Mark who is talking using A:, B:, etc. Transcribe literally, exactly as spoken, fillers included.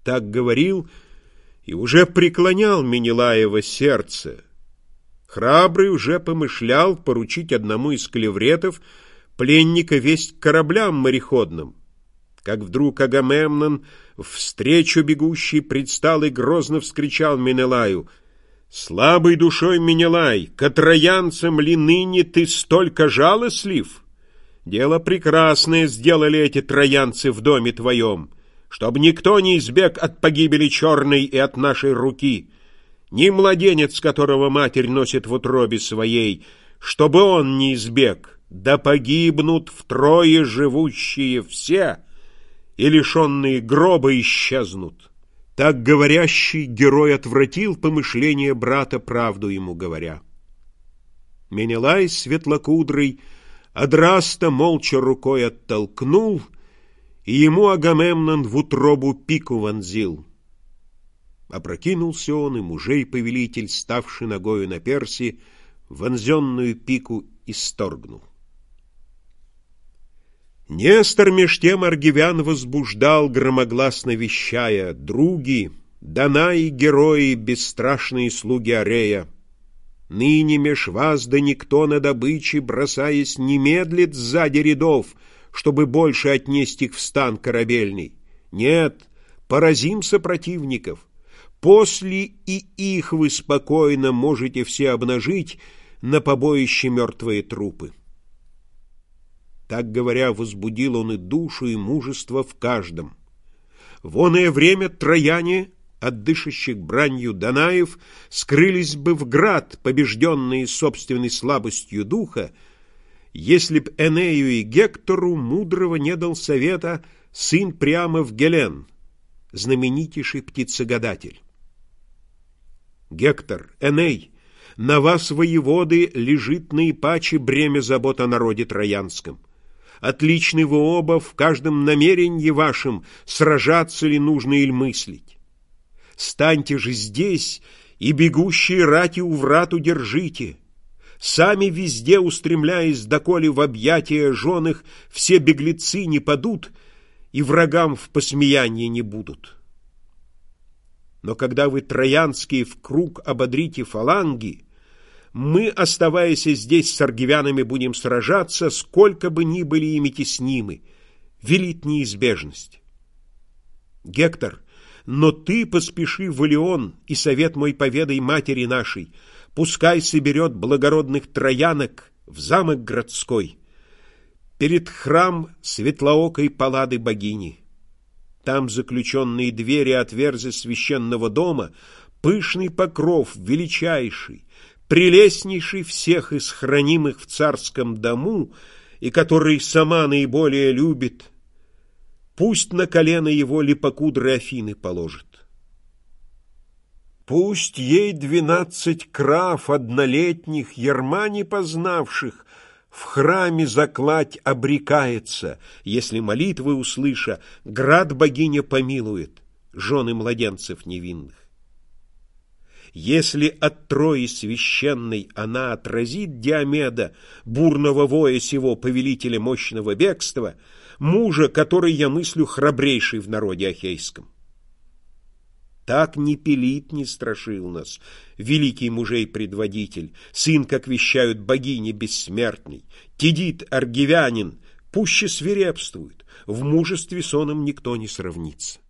A: так говорил, и уже преклонял Менелаева сердце. Храбрый уже помышлял поручить одному из клевретов пленника весть к кораблям мореходным, как вдруг Агамемнон, встречу бегущий, предстал и грозно вскричал Менелаю: «Слабой душой, Менелай, к троянцам ли ныне ты столько жалостлив? Дело прекрасное сделали эти троянцы в доме твоем, чтобы никто не избег от погибели черной и от нашей руки, ни младенец, которого матерь носит в утробе своей, чтобы он не избег, да погибнут втрое живущие все, и лишенные гроба исчезнут». Так говорящий герой отвратил помышление брата, правду ему говоря. Менелай светлокудрый Адраста молча рукой оттолкнул, и ему Агамемнон в утробу пику вонзил. Опрокинулся он, и мужей повелитель, ставший ногою на перси, вонзенную пику исторгнул. Нестор меж тем аргивян возбуждал, громогласно вещая: «Други, Данаи, герои, бесстрашные слуги Арея, ныне меж вас да никто на добыче, бросаясь, не медлит сзади рядов, чтобы больше отнесть их в стан корабельный. Нет, поразим сопротивников. После и их вы спокойно можете все обнажить на побоище мертвые трупы». Так говоря, возбудил он и душу, и мужество в каждом. В оное время трояне, от дышащих бранью Данаев, скрылись бы в град, побежденные собственной слабостью духа, если б Энею и Гектору мудрого не дал совета сын прямо в Гелен, знаменитейший птицегадатель. «Гектор, Эней, на вас, воеводы, лежит наипаче бремя забот о народе троянском. Отличны вы оба в каждом намерении вашем, сражаться ли нужно или мыслить. Станьте же здесь и бегущие рати у врат удержите. Сами везде устремляясь, доколе в объятия женых все беглецы не падут и врагам в посмеяние не будут. Но когда вы, троянские, в круг ободрите фаланги, мы, оставаясь здесь с аргивянами, будем сражаться, сколько бы ни были ими теснимы, велит неизбежность. Гектор, но ты поспеши в Илион, и совет мой поведай матери нашей, пускай соберет благородных троянок в замок городской, перед храм светлоокой Паллады богини. Там заключенные двери отверзя священного дома, пышный покров, величайший, прелестнейший всех из хранимых в царском дому, и который сама наиболее любит, пусть на колено его липокудры Афины положит. Пусть ей двенадцать крав однолетних, ярма не познавших, в храме закладь обрекается, если молитвы услыша, град богиня помилует жены младенцев невинных. Если от Трои священной она отразит Диомеда, бурного воя сего повелителя мощного бегства, мужа, который, я мыслю, храбрейший в народе ахейском. Так не Пелит не страшил нас, великий мужей предводитель, сын, как вещают богини бессмертный, Тидит аргивянин, пуще свирепствует, в мужестве с оном никто не сравнится.